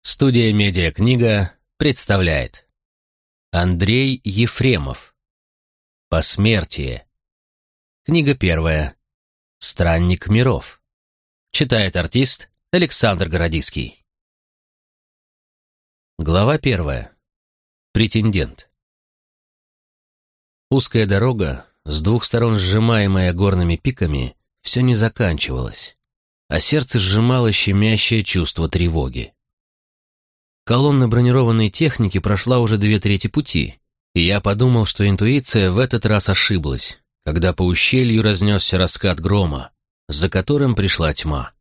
Студия «Медиакнига» представляет Андрей Ефремов. «Посмертие». Книга первая. «Странник миров». Читает артист Александр Городиский. Глава первая. Претендент. Узкая дорога, с двух сторон сжимаемая горными пиками, все не заканчивалась, а сердце сжимало щемящее чувство тревоги. Колонна бронированной техники прошла уже 2/3 пути, и я подумал, что интуиция в этот раз ошиблась, когда по ущелью разнесся раскат грома, за которым пришла тьма.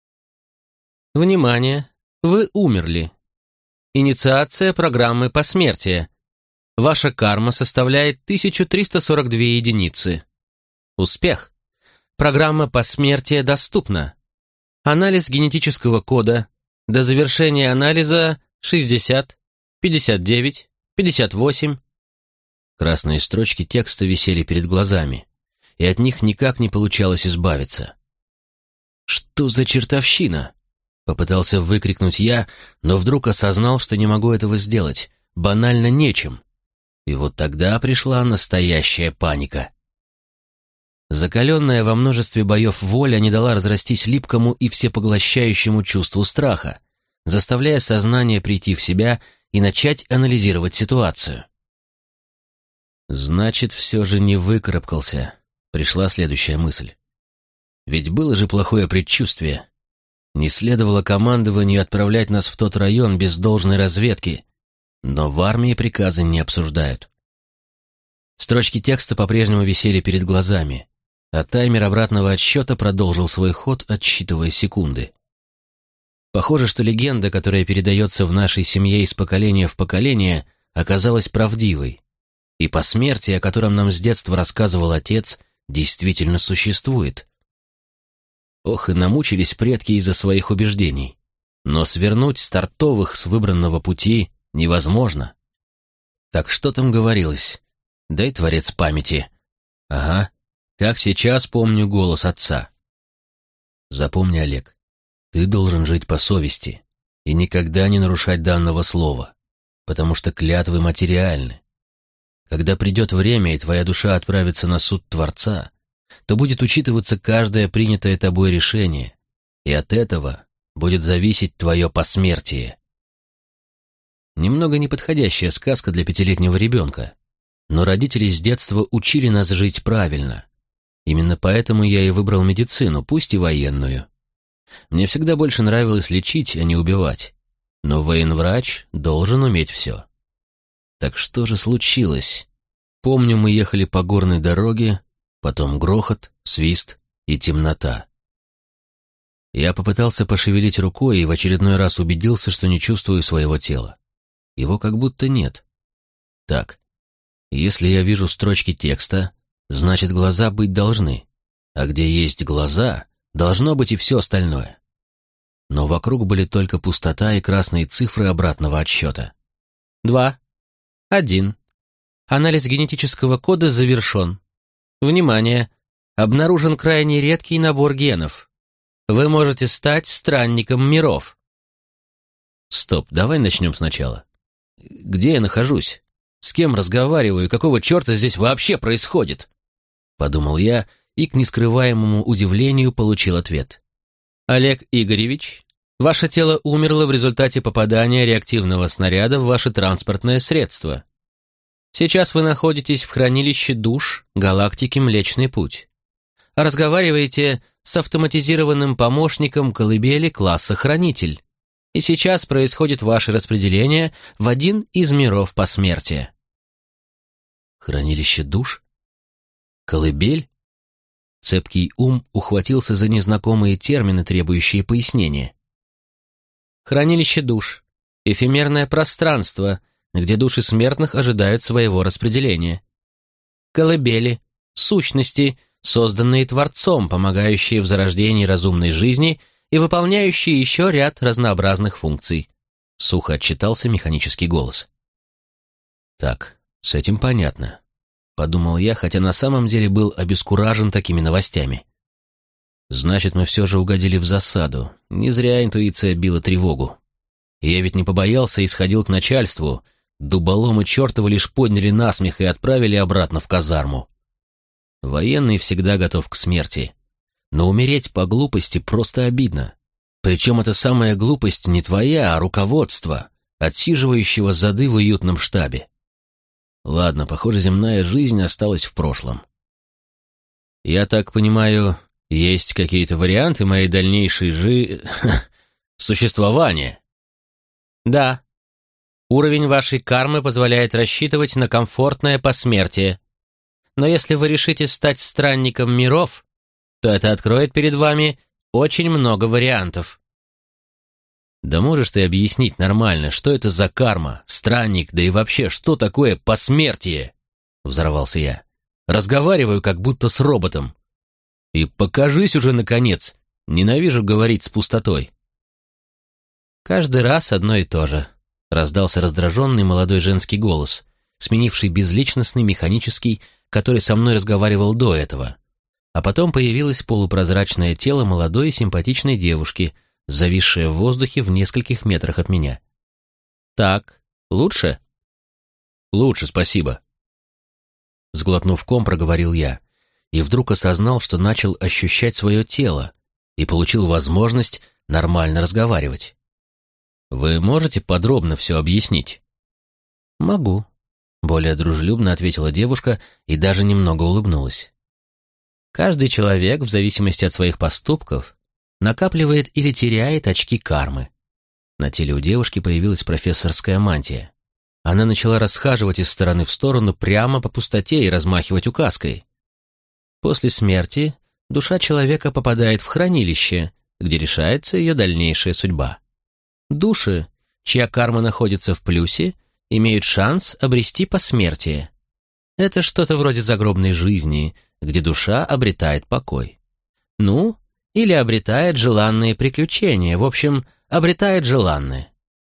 Внимание! Вы умерли. Инициация программы посмертия. Ваша карма составляет 1342 единицы. Успех! Программа посмертия доступна. Анализ генетического кода. До завершения анализа 60, 59, 58. Красные строчки текста висели перед глазами, и от них никак не получалось избавиться. «Что за чертовщина?» — попытался выкрикнуть я, но вдруг осознал, что не могу этого сделать, банально нечем. И вот тогда пришла настоящая паника. Закаленная во множестве боев воля не дала разрастись липкому и всепоглощающему чувству страха, заставляя сознание прийти в себя и начать анализировать ситуацию. «Значит, все же не выкарабкался», — пришла следующая мысль. «Ведь было же плохое предчувствие. Не следовало командованию отправлять нас в тот район без должной разведки, но в армии приказы не обсуждают». Строчки текста по-прежнему висели перед глазами, а таймер обратного отсчета продолжил свой ход, отсчитывая секунды. Похоже, что легенда, которая передается в нашей семье из поколения в поколение, оказалась правдивой, и посмертие, о котором нам с детства рассказывал отец, действительно существует. Ох, и намучились предки из-за своих убеждений, но свернуть с тортовых с выбранного пути невозможно. Так что там говорилось? Дай творец памяти. Ага, как сейчас помню голос отца. Запомни, Олег. Ты должен жить по совести и никогда не нарушать данного слова, потому что клятвы материальны. Когда придет время, и твоя душа отправится на суд Творца, то будет учитываться каждое принятое тобой решение, и от этого будет зависеть твое посмертие. Немного неподходящая сказка для 5-летнего ребенка, но родители с детства учили нас жить правильно. Именно поэтому я и выбрал медицину, пусть и военную. Мне всегда больше нравилось лечить, а не убивать. Но военврач должен уметь все. Так что же случилось? Помню, мы ехали по горной дороге, потом грохот, свист и темнота. Я попытался пошевелить рукой и в очередной раз убедился, что не чувствую своего тела. Его как будто нет. Так, если я вижу строчки текста, значит, глаза быть должны. А где есть глаза, должно быть и все остальное. Но вокруг были только пустота и красные цифры обратного отсчета. 2, 1. Анализ генетического кода завершен. Внимание! Обнаружен крайне редкий набор генов. Вы можете стать странником миров. Стоп, давай начнем сначала. Где я нахожусь? С кем разговариваю? Какого черта здесь вообще происходит? Подумал я, и к нескрываемому удивлению получил ответ. Олег Игоревич, ваше тело умерло в результате попадания реактивного снаряда в ваше транспортное средство. Сейчас вы находитесь в хранилище душ галактики Млечный Путь. Разговариваете с автоматизированным помощником колыбели класса Хранитель. И сейчас происходит ваше распределение в один из миров посмертия. Хранилище душ? Колыбель? Цепкий ум ухватился за незнакомые термины, требующие пояснения. Хранилище душ — эфемерное пространство, где души смертных ожидают своего распределения. Колыбели — сущности, созданные Творцом, помогающие в зарождении разумной жизни и выполняющие еще ряд разнообразных функций. Сухо отчитался механический голос. Так, с этим понятно. Подумал я, хотя на самом деле был обескуражен такими новостями. Значит, мы все же угодили в засаду. Не зря интуиция била тревогу. И я ведь не побоялся и сходил к начальству. Дуболомы чертовы лишь подняли насмех и отправили обратно в казарму. Военный всегда готов к смерти. Но умереть по глупости просто обидно. Причем эта самая глупость не твоя, а руководство, отсиживающего зады в уютном штабе. Ладно, похоже, земная жизнь осталась в прошлом. Я так понимаю, есть какие-то варианты моей дальнейшей существования? Да. Уровень вашей кармы позволяет рассчитывать на комфортное посмертие. Но если вы решите стать странником миров, то это откроет перед вами очень много вариантов. Да можешь ты объяснить нормально, что это за карма, странник, да и вообще, что такое посмертие? Взорвался я. Разговариваю, как будто с роботом. И покажись уже, наконец. Ненавижу говорить с пустотой. Каждый раз одно и то же. Раздался раздраженный молодой женский голос, сменивший безличностный механический, который со мной разговаривал до этого. А потом появилось полупрозрачное тело молодой и симпатичной девушки, зависшее в воздухе в нескольких метрах от меня. «Так, лучше?» «Лучше, спасибо». Сглотнув ком, проговорил я, и вдруг осознал, что начал ощущать свое тело и получил возможность нормально разговаривать. «Вы можете подробно все объяснить?» «Могу», — более дружелюбно ответила девушка и даже немного улыбнулась. «Каждый человек, в зависимости от своих поступков, накапливает или теряет очки кармы». На теле у девушки появилась профессорская мантия. Она начала расхаживать из стороны в сторону прямо по пустоте и размахивать указкой. После смерти душа человека попадает в хранилище, где решается ее дальнейшая судьба. Души, чья карма находится в плюсе, имеют шанс обрести посмертие. Это что-то вроде загробной жизни, где душа обретает покой. Ну, или обретает желанные приключения, в общем, обретает желанное.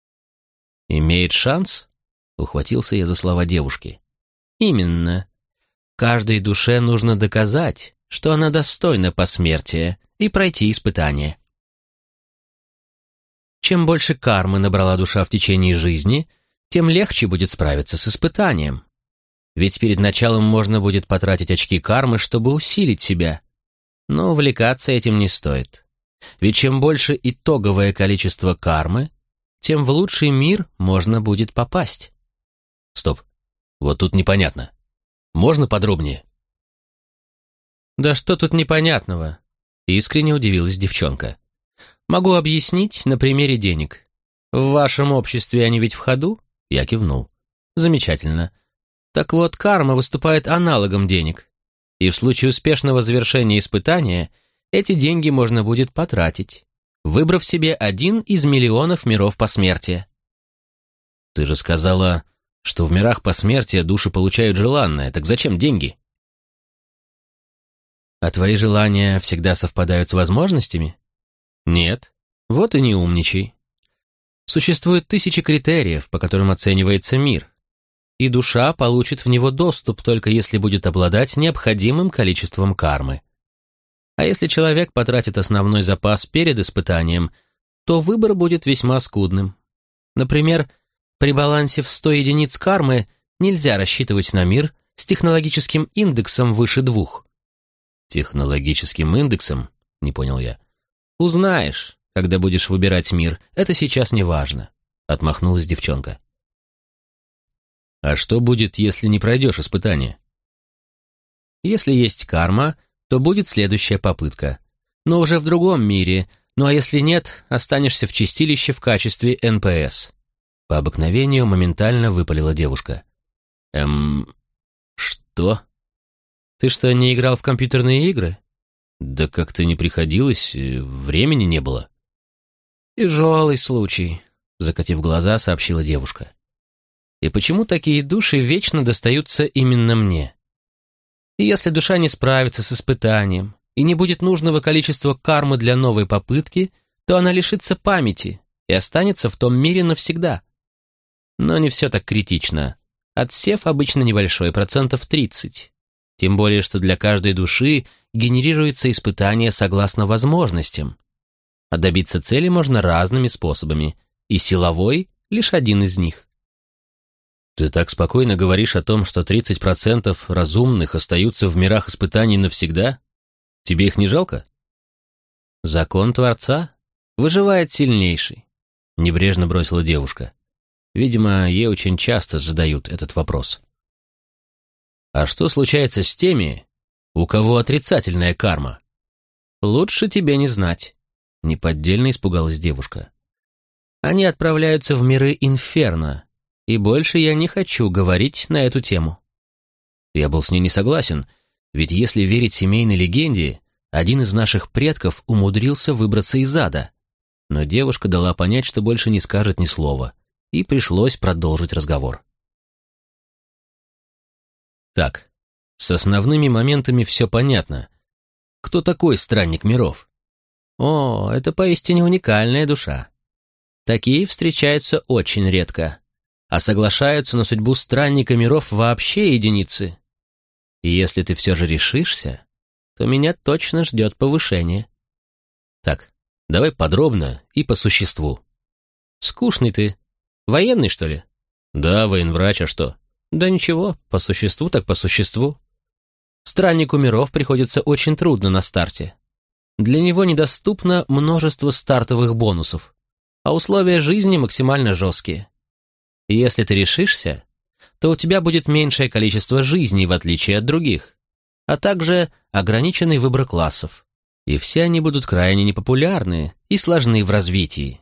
«Имеет шанс?» — ухватился я за слова девушки. «Именно. Каждой душе нужно доказать, что она достойна посмертия, и пройти испытание. Чем больше кармы набрала душа в течение жизни, тем легче будет справиться с испытанием. Ведь перед началом можно будет потратить очки кармы, чтобы усилить себя. Но увлекаться этим не стоит. Ведь чем больше итоговое количество кармы, тем в лучший мир можно будет попасть». «Стоп, вот тут непонятно. Можно подробнее?» «Да что тут непонятного?» — искренне удивилась девчонка. «Могу объяснить на примере денег. В вашем обществе они ведь в ходу?» Я кивнул. «Замечательно. Так вот, карма выступает аналогом денег. И в случае успешного завершения испытания эти деньги можно будет потратить, выбрав себе один из миллионов миров посмертия». «Ты же сказала, что в мирах посмертия души получают желанное. Так зачем деньги?» «А твои желания всегда совпадают с возможностями?» «Нет. Вот и не умничай. Существует тысячи критериев, по которым оценивается мир, и душа получит в него доступ только если будет обладать необходимым количеством кармы. А если человек потратит основной запас перед испытанием, то выбор будет весьма скудным. Например, при балансе в 100 единиц кармы нельзя рассчитывать на мир с технологическим индексом выше 2. «Технологическим индексом?» — не понял я. «Узнаешь, когда будешь выбирать мир. Это сейчас не важно», — отмахнулась девчонка. «А что будет, если не пройдешь испытание?» «Если есть карма, то будет следующая попытка. Но уже в другом мире. Ну а если нет, останешься в чистилище в качестве НПС». По обыкновению моментально выпалила девушка. Что? Ты что, не играл в компьютерные игры?» «Да как-то не приходилось, времени не было». «Тяжелый случай», — закатив глаза, сообщила девушка. «И почему такие души вечно достаются именно мне? И если душа не справится с испытанием и не будет нужного количества кармы для новой попытки, то она лишится памяти и останется в том мире навсегда. Но не все так критично. Отсев обычно небольшой, 30%. Тем более, что для каждой души генерируется испытание согласно возможностям. А добиться цели можно разными способами. и силовой — лишь один из них. Ты так спокойно говоришь о том, что 30% разумных остаются в мирах испытаний навсегда? Тебе их не жалко? Закон Творца выживает сильнейший, небрежно бросила девушка. Видимо, ей очень часто задают этот вопрос. А что случается с теми, у кого отрицательная карма? Лучше тебе не знать, неподдельно испугалась девушка. Они отправляются в миры инферно, и больше я не хочу говорить на эту тему. Я был с ней не согласен, ведь если верить семейной легенде, один из наших предков умудрился выбраться из ада. Но девушка дала понять, что больше не скажет ни слова, и пришлось продолжить разговор. Так, с основными моментами все понятно. Кто такой странник миров? О, это поистине уникальная душа. Такие встречаются очень редко, а соглашаются на судьбу странника миров вообще единицы. И если ты все же решишься, то меня точно ждет повышение. Так, давай подробно и по существу. Скучный ты. Военный, что ли? Да, военврач, а что? Да ничего, по существу так по существу. Страннику миров приходится очень трудно на старте. Для него недоступно множество стартовых бонусов, а условия жизни максимально жесткие. И если ты решишься, то у тебя будет меньшее количество жизней, в отличие от других, а также ограниченный выбор классов, и все они будут крайне непопулярны и сложны в развитии.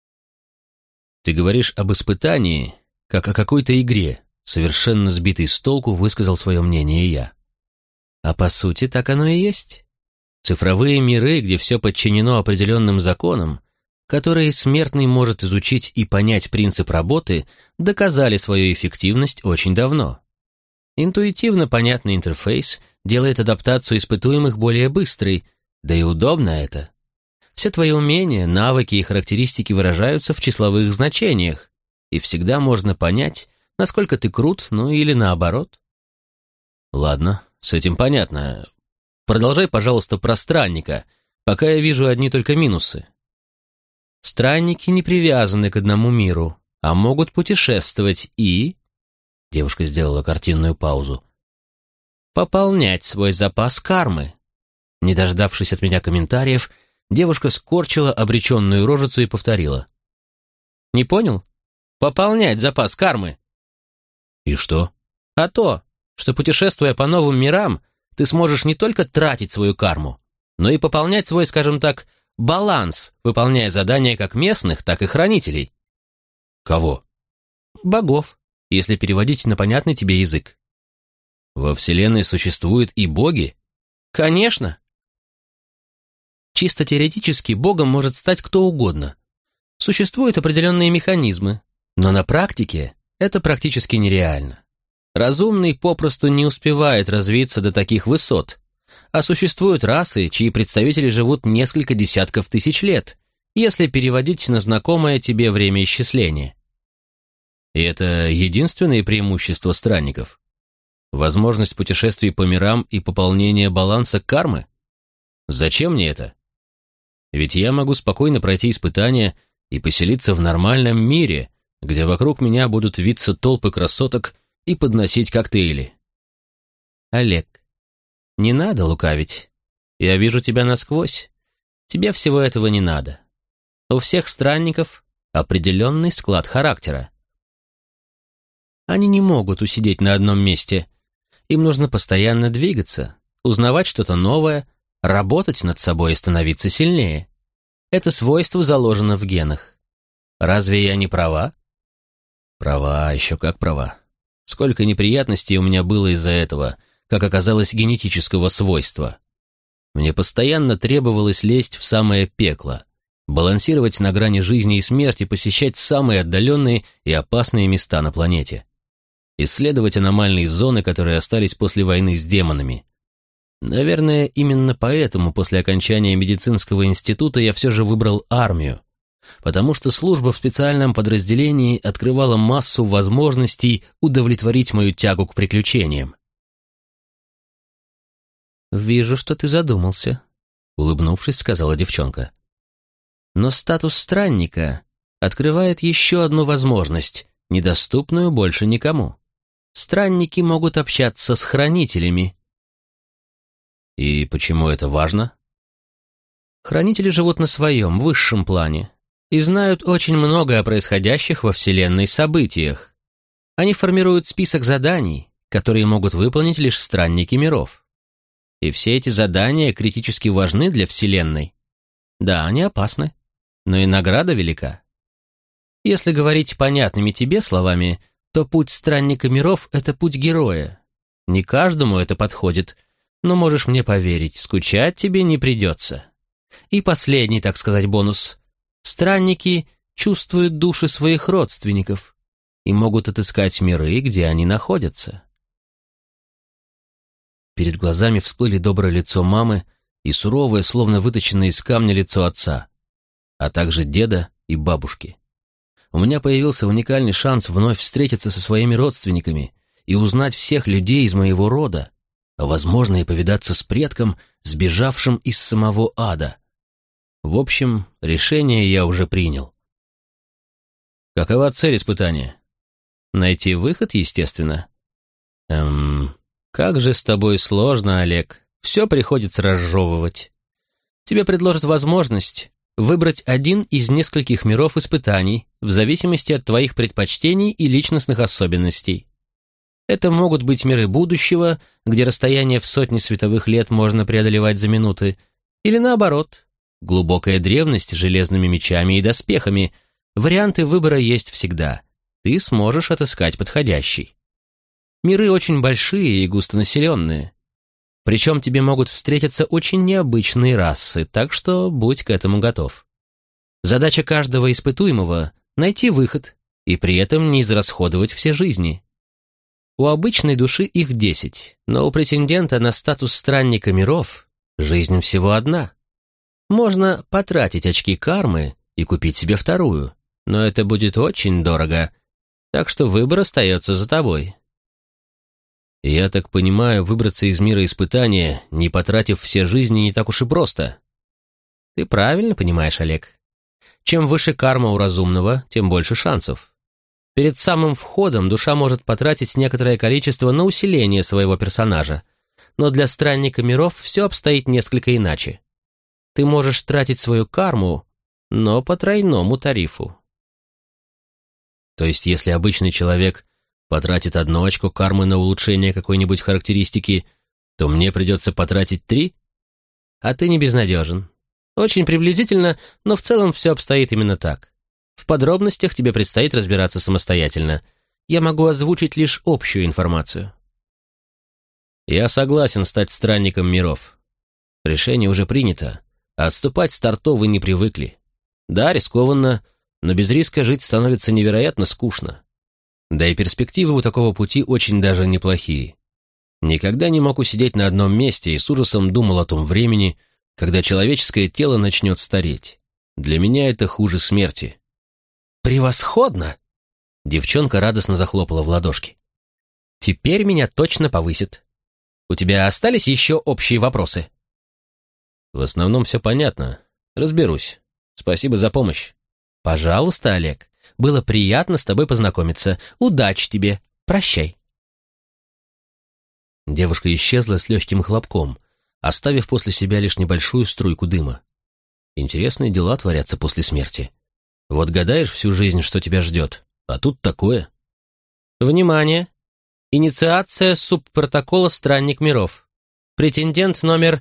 Ты говоришь об испытании, как о какой-то игре, совершенно сбитый с толку высказал свое мнение я. А по сути так оно и есть. Цифровые миры, где все подчинено определенным законам, которые смертный может изучить и понять принцип работы, доказали свою эффективность очень давно. Интуитивно понятный интерфейс делает адаптацию испытуемых более быстрой, да и удобно это. Все твои умения, навыки и характеристики выражаются в числовых значениях, и всегда можно понять, насколько ты крут, ну или наоборот. Ладно, с этим понятно. Продолжай, пожалуйста, про странника, пока я вижу одни только минусы. Странники не привязаны к одному миру, а могут путешествовать и... Девушка сделала картинную паузу. Пополнять свой запас кармы. Не дождавшись от меня комментариев, девушка скорчила обреченную рожицу и повторила. Не понял? Пополнять запас кармы. И что? А то, что путешествуя по новым мирам, ты сможешь не только тратить свою карму, но и пополнять свой, скажем так, баланс, выполняя задания как местных, так и хранителей. Кого? Богов, если переводить на понятный тебе язык. Во Вселенной существуют и боги? Конечно. Чисто теоретически богом может стать кто угодно. Существуют определенные механизмы, но на практике это практически нереально. Разумный попросту не успевает развиться до таких высот, а существуют расы, чьи представители живут несколько десятков тысяч лет, если переводить на знакомое тебе время исчисления. И это единственное преимущество странников? Возможность путешествий по мирам и пополнения баланса кармы? Зачем мне это? Ведь я могу спокойно пройти испытания и поселиться в нормальном мире, где вокруг меня будут виться толпы красоток и подносить коктейли. Олег, не надо лукавить. Я вижу тебя насквозь. Тебе всего этого не надо. У всех странников определенный склад характера. Они не могут усидеть на одном месте. Им нужно постоянно двигаться, узнавать что-то новое, работать над собой и становиться сильнее. Это свойство заложено в генах. Разве я не права? Права, еще как права. Сколько неприятностей у меня было из-за этого, как оказалось, генетического свойства. Мне постоянно требовалось лезть в самое пекло, балансировать на грани жизни и смерти, посещать самые отдаленные и опасные места на планете. Исследовать аномальные зоны, которые остались после войны с демонами. Наверное, именно поэтому после окончания медицинского института я все же выбрал армию, потому что служба в специальном подразделении открывала массу возможностей удовлетворить мою тягу к приключениям. «Вижу, что ты задумался», — улыбнувшись, сказала девчонка. «Но статус странника открывает еще одну возможность, недоступную больше никому. Странники могут общаться с хранителями. И почему это важно? Хранители живут на своем, высшем плане и знают очень много о происходящих во Вселенной событиях. Они формируют список заданий, которые могут выполнить лишь странники миров. И все эти задания критически важны для Вселенной. Да, они опасны, но и награда велика. Если говорить понятными тебе словами, то путь странника миров — это путь героя. Не каждому это подходит, но можешь мне поверить, скучать тебе не придется. И последний, так сказать, бонус. Странники чувствуют души своих родственников и могут отыскать миры, где они находятся. Перед глазами всплыли доброе лицо мамы и суровое, словно выточенное из камня лицо отца, а также деда и бабушки. У меня появился уникальный шанс вновь встретиться со своими родственниками и узнать всех людей из моего рода, а возможно и повидаться с предком, сбежавшим из самого ада. В общем, решение я уже принял. Какова цель испытания? Найти выход, естественно. Как же с тобой сложно, Олег. Все приходится разжевывать. Тебе предложат возможность выбрать один из нескольких миров испытаний в зависимости от твоих предпочтений и личностных особенностей. Это могут быть миры будущего, где расстояние в сотни световых лет можно преодолевать за минуты, или наоборот, глубокая древность с железными мечами и доспехами. Варианты выбора есть всегда. Ты сможешь отыскать подходящий. Миры очень большие и густонаселенные. Причем тебе могут встретиться очень необычные расы, так что будь к этому готов. Задача каждого испытуемого — найти выход и при этом не израсходовать все жизни. У обычной души их 10, но у претендента на статус странника миров жизнь всего одна. Можно потратить очки кармы и купить себе вторую, но это будет очень дорого, так что выбор остается за тобой. Я так понимаю, выбраться из мира испытания, не потратив все жизни, не так уж и просто. Ты правильно понимаешь, Олег. Чем выше карма у разумного, тем больше шансов. Перед самым входом душа может потратить некоторое количество на усиление своего персонажа, но для странника миров все обстоит несколько иначе. Ты можешь тратить свою карму, но по тройному тарифу. То есть, если обычный человек потратит 1 очко кармы на улучшение какой-нибудь характеристики, то мне придется потратить 3? А ты не безнадежен. Очень приблизительно, но в целом все обстоит именно так. В подробностях тебе предстоит разбираться самостоятельно. Я могу озвучить лишь общую информацию. Я согласен стать странником миров. Решение уже принято, а отступать с торта вы не привыкли. Да, рискованно, но без риска жить становится невероятно скучно. Да и перспективы у такого пути очень даже неплохие. Никогда не мог усидеть на одном месте и с ужасом думал о том времени, когда человеческое тело начнет стареть. Для меня это хуже смерти. «Превосходно!» Девчонка радостно захлопала в ладошки. «Теперь меня точно повысит. У тебя остались еще общие вопросы?» «В основном все понятно. Разберусь. Спасибо за помощь». «Пожалуйста, Олег. Было приятно с тобой познакомиться. Удачи тебе. Прощай». Девушка исчезла с легким хлопком, оставив после себя лишь небольшую струйку дыма. Интересные дела творятся после смерти. Вот гадаешь всю жизнь, что тебя ждет, а тут такое. Внимание! Инициация субпротокола «Странник миров». Претендент номер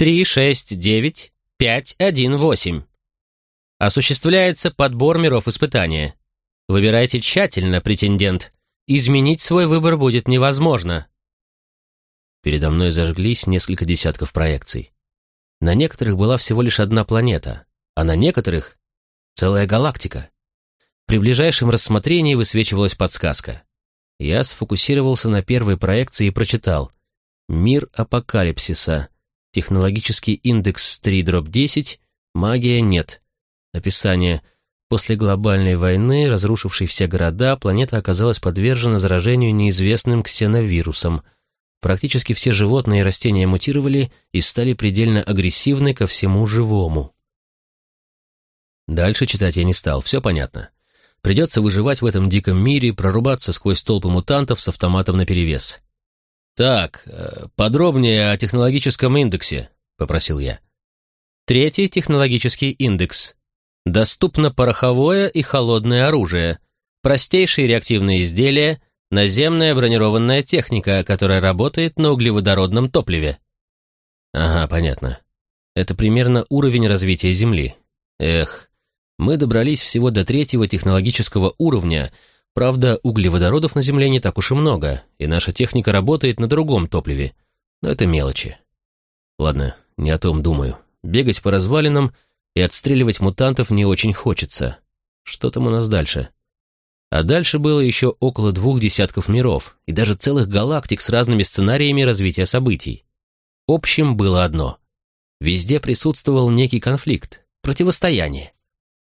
369518. Осуществляется подбор миров испытания. Выбирайте тщательно, претендент. Изменить свой выбор будет невозможно. Передо мной зажглись несколько десятков проекций. На некоторых была всего лишь одна планета, а на некоторых — целая галактика. При ближайшем рассмотрении высвечивалась подсказка. Я сфокусировался на первой проекции и прочитал: «Мир апокалипсиса. Технологический индекс 3-10. Магия нет». Описание. После глобальной войны, разрушившей все города, планета оказалась подвержена заражению неизвестным ксеновирусом. Практически все животные и растения мутировали и стали предельно агрессивны ко всему живому. Дальше читать я не стал, все понятно. Придется выживать в этом диком мире, прорубаться сквозь толпы мутантов с автоматом наперевес. «Так, подробнее о технологическом индексе», — попросил я. Третий технологический индекс. Доступно пороховое и холодное оружие, простейшие реактивные изделия, наземная бронированная техника, которая работает на углеводородном топливе. Ага, понятно. Это примерно уровень развития Земли. Эх, мы добрались всего до третьего технологического уровня. Правда, углеводородов на Земле не так уж и много, и наша техника работает на другом топливе. Но это мелочи. Ладно, не о том думаю. Бегать по развалинам и отстреливать мутантов не очень хочется. Что там у нас дальше? А дальше было еще около 2 десятков миров и даже целых галактик с разными сценариями развития событий. Общим было одно. Везде присутствовал некий конфликт, противостояние.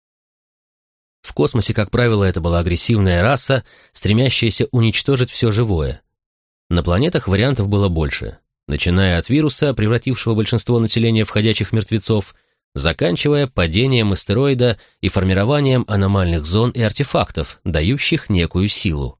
В космосе, как правило, это была агрессивная раса, стремящаяся уничтожить все живое. На планетах вариантов было больше, начиная от вируса, превратившего большинство населения в ходячих мертвецов, заканчивая падением астероида и формированием аномальных зон и артефактов, дающих некую силу.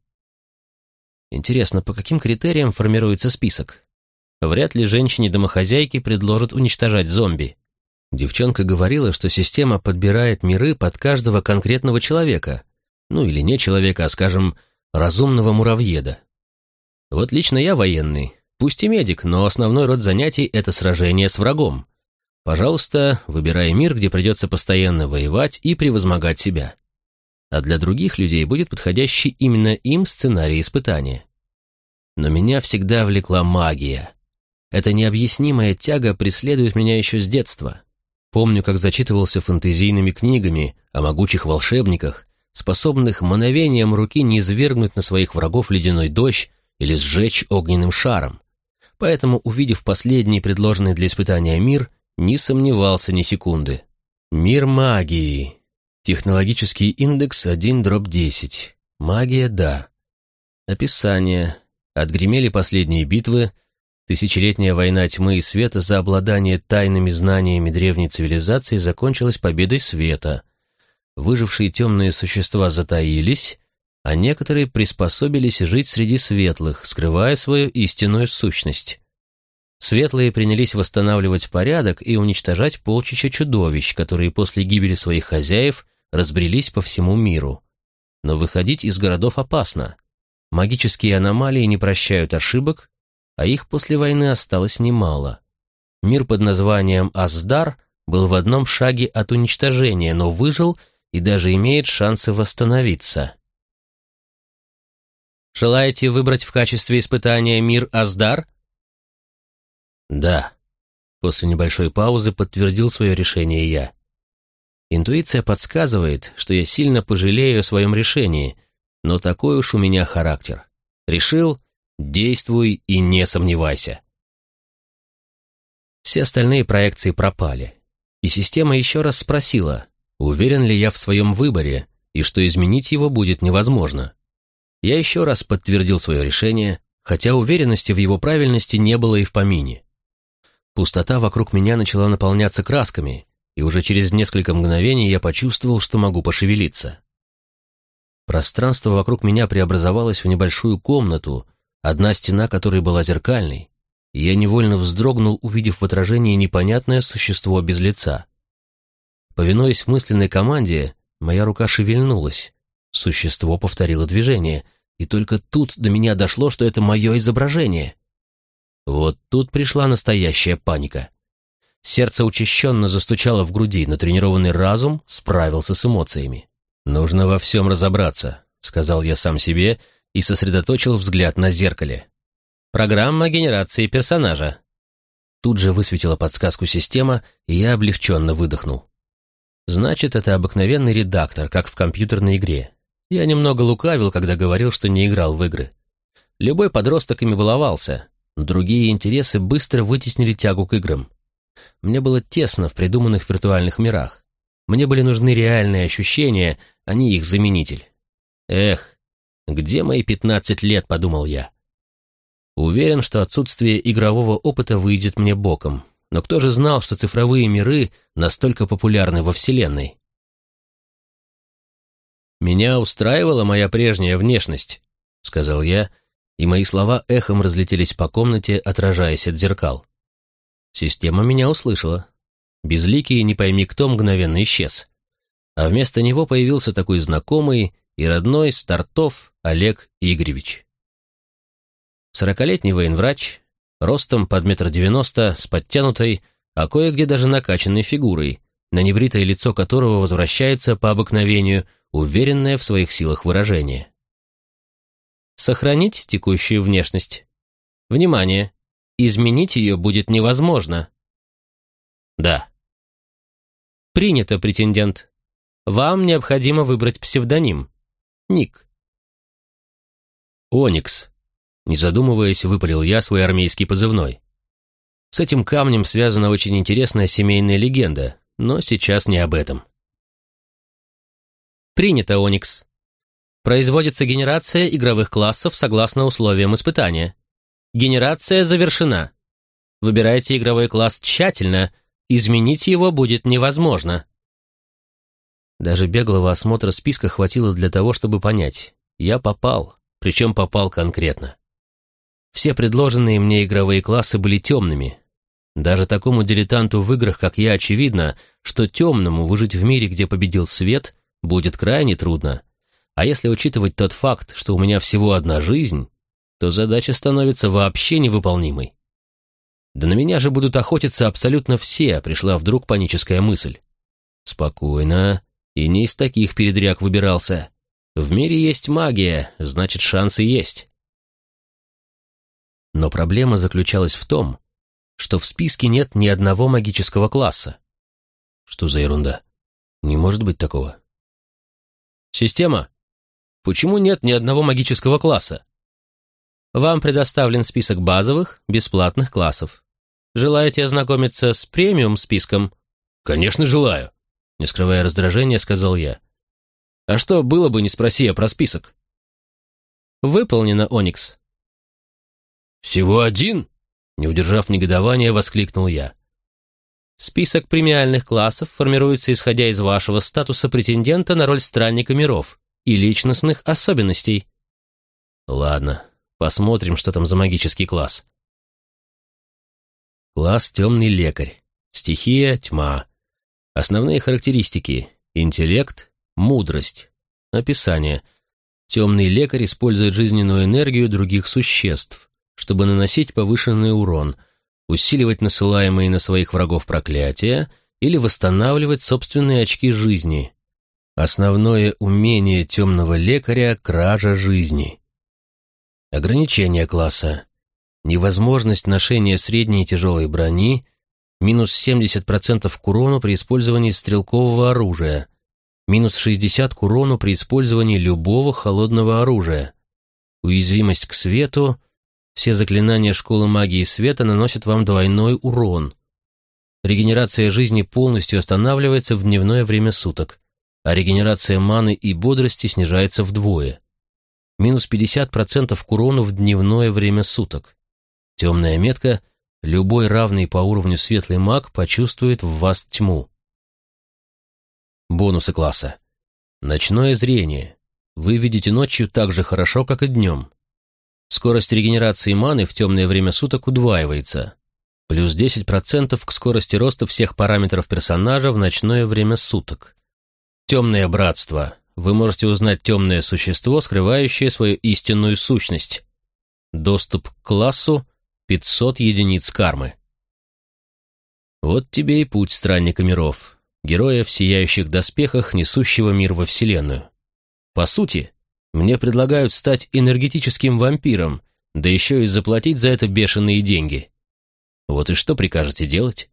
Интересно, по каким критериям формируется список? Вряд ли женщине-домохозяйке предложат уничтожать зомби. Девчонка говорила, что система подбирает миры под каждого конкретного человека. Ну или не человека, а, скажем, разумного муравьеда. Вот лично я военный, пусть и медик, но основной род занятий — это сражение с врагом. Пожалуйста, выбирай мир, где придется постоянно воевать и превозмогать себя. А для других людей будет подходящий именно им сценарий испытания. Но меня всегда влекла магия. Эта необъяснимая тяга преследует меня еще с детства. Помню, как зачитывался фэнтезийными книгами о могучих волшебниках, способных мгновением руки низвергнуть на своих врагов ледяной дождь или сжечь огненным шаром. Поэтому, увидев последний предложенный для испытания мир, не сомневался ни секунды. Мир магии. Технологический индекс 1/10. Магия, да. Описание. Отгремели последние битвы. Тысячелетняя война тьмы и света за обладание тайными знаниями древней цивилизации закончилась победой света. Выжившие темные существа затаились, а некоторые приспособились жить среди светлых, скрывая свою истинную сущность. Светлые принялись восстанавливать порядок и уничтожать полчища чудовищ, которые после гибели своих хозяев разбрелись по всему миру. Но выходить из городов опасно. Магические аномалии не прощают ошибок, а их после войны осталось немало. Мир под названием Аздар был в одном шаге от уничтожения, но выжил и даже имеет шансы восстановиться. Желаете выбрать в качестве испытания мир Аздар? Да. После небольшой паузы подтвердил свое решение я. Интуиция подсказывает, что я сильно пожалею о своем решении, но такой уж у меня характер. Решил — действуй и не сомневайся. Все остальные проекции пропали, и система еще раз спросила, уверен ли я в своем выборе и что изменить его будет невозможно. Я еще раз подтвердил свое решение, хотя уверенности в его правильности не было и в помине. Пустота вокруг меня начала наполняться красками, и уже через несколько мгновений я почувствовал, что могу пошевелиться. Пространство вокруг меня преобразовалось в небольшую комнату, одна стена которой была зеркальной, и я невольно вздрогнул, увидев в отражении непонятное существо без лица. Повинуясь мысленной команде, моя рука шевельнулась, существо повторило движение, и только тут до меня дошло, что это мое изображение. Вот тут пришла настоящая паника. Сердце учащенно застучало в груди, но тренированный разум справился с эмоциями. «Нужно во всем разобраться», — сказал я сам себе, и сосредоточил взгляд на зеркале. «Программа генерации персонажа». Тут же высветила подсказку система, и я облегченно выдохнул. Значит, это обыкновенный редактор, как в компьютерной игре. Я немного лукавил, когда говорил, что не играл в игры. Любой подросток ими баловался, но другие интересы быстро вытеснили тягу к играм. Мне было тесно в придуманных виртуальных мирах. Мне были нужны реальные ощущения, а не их заменитель. Эх, где мои 15 лет, подумал я. Уверен, что отсутствие игрового опыта выйдет мне боком. Но кто же знал, что цифровые миры настолько популярны во Вселенной? «Меня устраивала моя прежняя внешность», — сказал я, и мои слова эхом разлетелись по комнате, отражаясь от зеркал. Система меня услышала. Безликий, не пойми кто, мгновенно исчез. А вместо него появился такой знакомый и родной Стартов Олег Игоревич. 40-летний военврач, ростом под 1,90 м, с подтянутой, а кое-где даже накачанной фигурой, на небритое лицо которого возвращается по обыкновению уверенное в своих силах выражение. Сохранить текущую внешность. Внимание! Изменить ее будет невозможно. Да. Принято, претендент. Вам необходимо выбрать псевдоним. Ник. Оникс. Не задумываясь, выпалил я свой армейский позывной. С этим камнем связана очень интересная семейная легенда, но сейчас не об этом. Принято, Оникс. Производится генерация игровых классов согласно условиям испытания. Генерация завершена. Выбирайте игровой класс тщательно, изменить его будет невозможно. Даже беглого осмотра списка хватило для того, чтобы понять. Я попал, причем попал конкретно. Все предложенные мне игровые классы были темными. Даже такому дилетанту в играх, как я, очевидно, что темному выжить в мире, где победил свет, будет крайне трудно. А если учитывать тот факт, что у меня всего одна жизнь, то задача становится вообще невыполнимой. Да на меня же будут охотиться абсолютно все, пришла вдруг паническая мысль. Спокойно, и не из таких передряг выбирался. В мире есть магия, значит, шансы есть. Но проблема заключалась в том, что в списке нет ни одного магического класса. Что за ерунда? Не может быть такого. Система, почему нет ни одного магического класса? Вам предоставлен список базовых, бесплатных классов. Желаете ознакомиться с премиум-списком? Конечно, желаю, не скрывая раздражения, сказал я. А что было бы, не спроси я про список? Выполнено, Оникс. Всего один? Не удержав негодования, воскликнул я. Список премиальных классов формируется исходя из вашего статуса претендента на роль странника миров и личностных особенностей. Ладно. Посмотрим, что там за магический класс. Класс «Темный лекарь». Стихия «Тьма». Основные характеристики: интеллект, мудрость. Описание: темный лекарь использует жизненную энергию других существ, чтобы наносить повышенный урон, усиливать насылаемые на своих врагов проклятия или восстанавливать собственные очки жизни. Основное умение темного лекаря — кража жизни. Ограничение класса: невозможность ношения средней и тяжелой брони, минус 70% к урону при использовании стрелкового оружия, минус 60% к урону при использовании любого холодного оружия, уязвимость к свету, все заклинания школы магии света наносят вам двойной урон. Регенерация жизни полностью останавливается в дневное время суток, а регенерация маны и бодрости снижается вдвое. Минус 50% к урону в дневное время суток. Темная метка: любой равный по уровню светлый маг почувствует в вас тьму. Бонусы класса: ночное зрение. Вы видите ночью так же хорошо, как и днем. Скорость регенерации маны в темное время суток удваивается. Плюс 10% к скорости роста всех параметров персонажа в ночное время суток. Темное братство. Вы можете узнать темное существо, скрывающее свою истинную сущность. Доступ к классу 500 единиц кармы. Вот тебе и путь странника миров, героя в сияющих доспехах, несущего мир во Вселенную. По сути, мне предлагают стать энергетическим вампиром, да еще и заплатить за это бешеные деньги. Вот и что прикажете делать?